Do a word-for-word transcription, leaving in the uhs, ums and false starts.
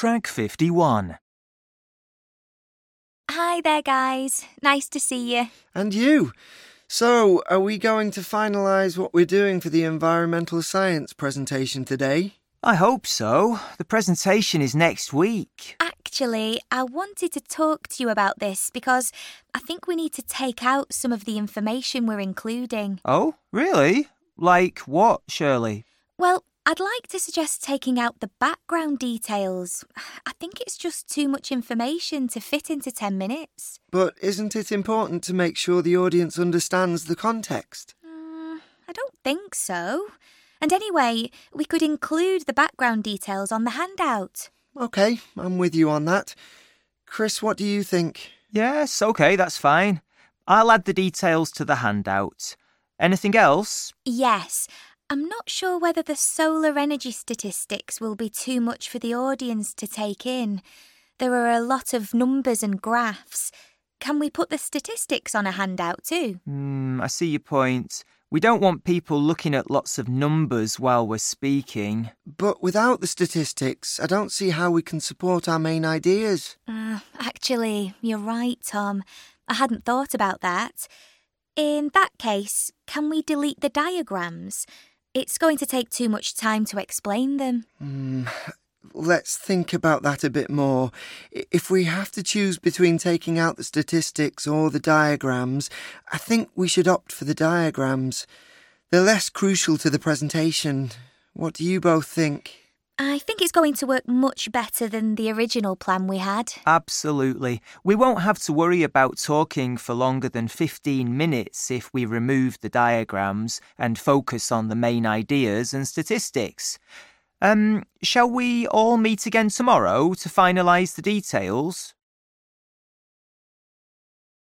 Track fifty-one. Hi there, guys. Nice to see you. And you. So, are we going to finalise what we're doing for the environmental science presentation today? I hope so. The presentation is next week. Actually, I wanted to talk to you about this because I think we need to take out some of the information we're including. Oh, really? Like what, Shirley? Well, I'd like to suggest taking out the background details. I think it's just too much information to fit into ten minutes. But isn't it important to make sure the audience understands the context? Mm, I don't think so. And anyway, we could include the background details on the handout. OK, I'm with you on that. Chris, what do you think? Yes, OK, that's fine. I'll add the details to the handout. Anything else? Yes. I'm not sure whether the solar energy statistics will be too much for the audience to take in. There are a lot of numbers and graphs. Can we put the statistics on a handout too? Hmm, I see your point. We don't want people looking at lots of numbers while we're speaking. But without the statistics, I don't see how we can support our main ideas. Uh, actually, you're right, Tom. I hadn't thought about that. In that case, can we delete the diagrams? It's going to take too much time to explain them. Mm, let's think about that a bit more. If we have to choose between taking out the statistics or the diagrams, I think we should opt for the diagrams. They're less crucial to the presentation. What do you both think? I think it's going to work much better than the original plan we had. Absolutely. We won't have to worry about talking for longer than fifteen minutes if we remove the diagrams and focus on the main ideas and statistics. Um, shall we all meet again tomorrow to finalise the details?